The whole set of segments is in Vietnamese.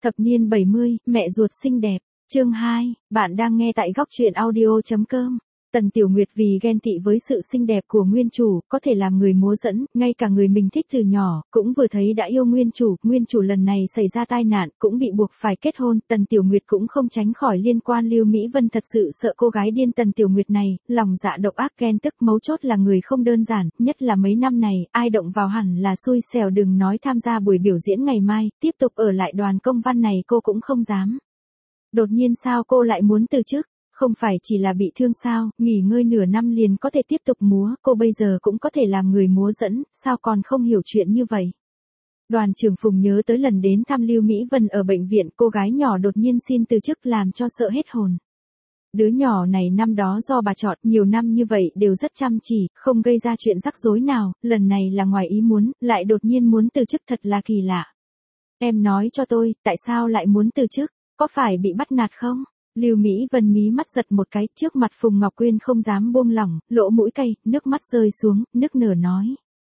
Thập niên 70, mẹ ruột xinh đẹp. Chương 2, bạn đang nghe tại góc truyện audio.com. Tần Tiểu Nguyệt vì ghen tị với sự xinh đẹp của nguyên chủ, có thể làm người múa dẫn, ngay cả người mình thích từ nhỏ, cũng vừa thấy đã yêu nguyên chủ lần này xảy ra tai nạn, cũng bị buộc phải kết hôn, Tần Tiểu Nguyệt cũng không tránh khỏi liên quan. Lưu Mỹ Vân thật sự sợ cô gái điên Tần Tiểu Nguyệt này, lòng dạ độc ác ghen tức, mấu chốt là người không đơn giản, nhất là mấy năm này, ai động vào hẳn là xui xẻo, đừng nói tham gia buổi biểu diễn ngày mai, tiếp tục ở lại đoàn công văn này cô cũng không dám. Đột nhiên sao cô lại muốn từ chức? Không phải chỉ là bị thương sao, nghỉ ngơi nửa năm liền có thể tiếp tục múa, cô bây giờ cũng có thể làm người múa dẫn, sao còn không hiểu chuyện như vậy. Đoàn trưởng Phùng nhớ tới lần đến thăm Lưu Mỹ Vân ở bệnh viện, cô gái nhỏ đột nhiên xin từ chức làm cho sợ hết hồn. Đứa nhỏ này năm đó do bà chọn, nhiều năm như vậy đều rất chăm chỉ, không gây ra chuyện rắc rối nào, lần này là ngoài ý muốn, lại đột nhiên muốn từ chức, thật là kỳ lạ. Em nói cho tôi, tại sao lại muốn từ chức, có phải bị bắt nạt không? Lưu Mỹ Vân mí mắt giật một cái, trước mặt Phùng Ngọc Quyên không dám buông lỏng, lỗ mũi cay, nước mắt rơi xuống, nức nở nói.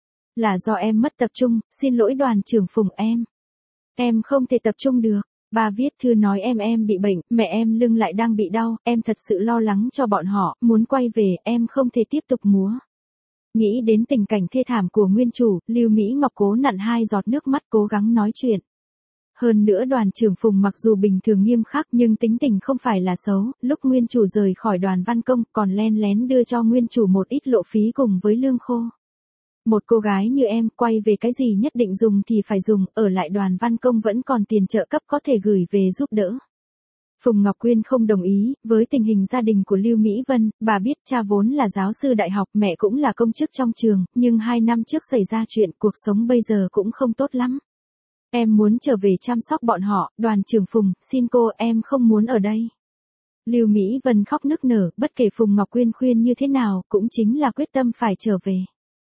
Là do em mất tập trung, xin lỗi đoàn trưởng Phùng em. Em không thể tập trung được, bà viết thư nói em bị bệnh, mẹ em lưng lại đang bị đau, em thật sự lo lắng cho bọn họ, muốn quay về, em không thể tiếp tục múa. Nghĩ đến tình cảnh thê thảm của nguyên chủ, Lưu Mỹ Ngọc cố nặn 2 giọt nước mắt cố gắng nói chuyện. Hơn nữa đoàn trưởng Phùng mặc dù bình thường nghiêm khắc nhưng tính tình không phải là xấu, lúc nguyên chủ rời khỏi đoàn văn công còn len lén đưa cho nguyên chủ một ít lộ phí cùng với lương khô. Một cô gái như em quay về cái gì nhất định dùng thì phải dùng, ở lại đoàn văn công vẫn còn tiền trợ cấp có thể gửi về giúp đỡ. Phùng Ngọc Quyên không đồng ý, với tình hình gia đình của Lưu Mỹ Vân, bà biết cha vốn là giáo sư đại học, mẹ cũng là công chức trong trường, nhưng 2 năm trước xảy ra chuyện, cuộc sống bây giờ cũng không tốt lắm. Em muốn trở về chăm sóc bọn họ, đoàn trưởng Phùng, xin cô, em không muốn ở đây. Lưu Mỹ Vân khóc nức nở, bất kể Phùng Ngọc Quyên khuyên như thế nào, cũng chính là quyết tâm phải trở về.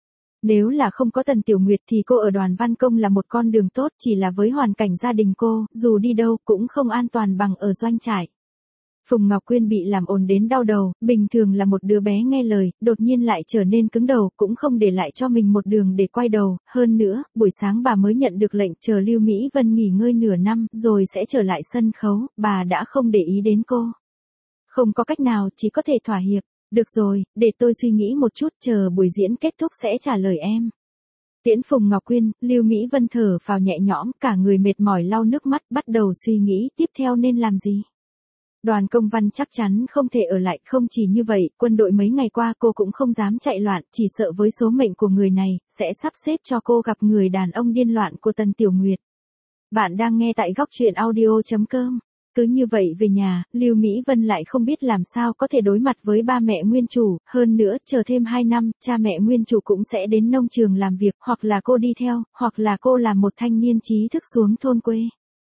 Nếu là không có Tần Tiểu Nguyệt thì cô ở đoàn văn công là một con đường tốt, chỉ là với hoàn cảnh gia đình cô, dù đi đâu cũng không an toàn bằng ở doanh trại. Phùng Ngọc Quyên bị làm ồn đến đau đầu, bình thường là một đứa bé nghe lời, đột nhiên lại trở nên cứng đầu, cũng không để lại cho mình một đường để quay đầu, hơn nữa, buổi sáng bà mới nhận được lệnh chờ Lưu Mỹ Vân nghỉ ngơi nửa năm, rồi sẽ trở lại sân khấu, bà đã không để ý đến cô. Không có cách nào, chỉ có thể thỏa hiệp, được rồi, để tôi suy nghĩ một chút, chờ buổi diễn kết thúc sẽ trả lời em. Tiễn Phùng Ngọc Quyên, Lưu Mỹ Vân thở phào nhẹ nhõm, cả người mệt mỏi lau nước mắt, bắt đầu suy nghĩ tiếp theo nên làm gì. Đoàn công văn chắc chắn không thể ở lại, không chỉ như vậy, quân đội mấy ngày qua cô cũng không dám chạy loạn, chỉ sợ với số mệnh của người này, sẽ sắp xếp cho cô gặp người đàn ông điên loạn của Tần Tiểu Nguyệt. Bạn đang nghe tại góc truyện audio.com. Cứ như vậy về nhà, Lưu Mỹ Vân lại không biết làm sao có thể đối mặt với ba mẹ nguyên chủ, hơn nữa, chờ thêm 2 năm, cha mẹ nguyên chủ cũng sẽ đến nông trường làm việc, hoặc là cô đi theo, hoặc là cô là một thanh niên trí thức xuống thôn quê.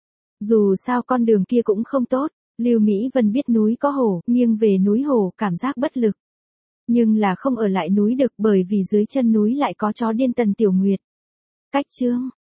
Dù sao con đường kia cũng không tốt. Lưu Mỹ Vân biết núi có hổ, nghiêng về núi hổ, cảm giác bất lực. Nhưng là không ở lại núi được bởi vì dưới chân núi lại có chó điên Tần Tiểu Nguyệt. Cách chương